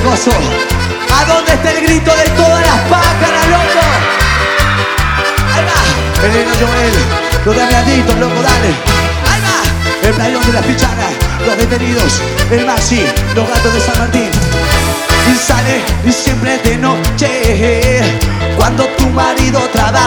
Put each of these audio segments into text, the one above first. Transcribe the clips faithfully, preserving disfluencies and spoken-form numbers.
pegajoso. ¿A dónde está el grito de todas las pájaras, loco? Ahí va. El Neno Joel, los Damianitos, loco, dale. Ahí va. El playón de las pichanas, los detenidos, el Maxi, los gatos de San Martín. Y sale y siempre de noche, cuando tu marido trabajas.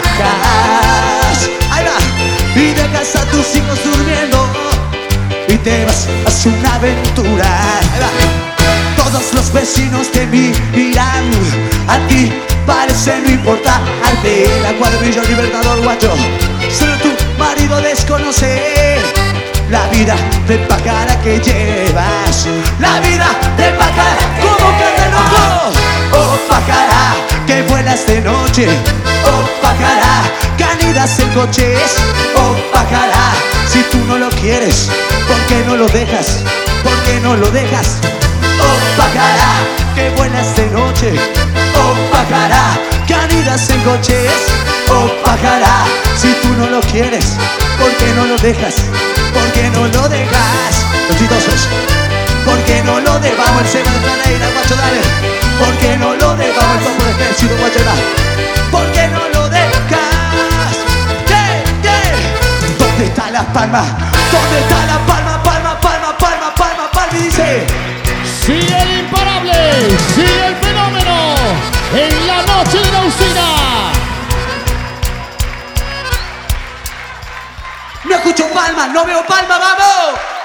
Ahí va. Y dejas a tus hijos durmiendo y te vas a hacer una aventura. Ahí va. Todos los vecinos te miran, a ti parece no importarte. La cuadrilla Libertador, guacho, solo tu marido desconoce la vida de pájara que llevas. La vida de pájara, como que de loco. Oh pájara, que vuelas de noche. Oh pájara, que anidas en coches. Oh pájara, si tú no lo quieres, ¿por qué no lo dejas? ¿Por qué no lo dejas? Oh pájara, que vuelas de noche. Oh pájara, que anidas en coches. Oh pájara, si tú no lo quieres, ¿por qué no lo dejas? ¿Por qué no lo dejas? Los chistosos. ¿Por qué no lo dejamos? El Seba de Pereira, guacho, dale. ¿Por qué no lo dejamos? El Topo de Ejército, guacho, dale. ¿Por qué no lo dejas? ¿Qué? ¿Qué? ¿Dónde está la palma? ¿Dónde está la palma? Palma, palma, palma, palma, palma. Y dice: sigue el imparable, sigue el fenómeno en la noche de la usina. No escucho palma, no veo palma, vamos.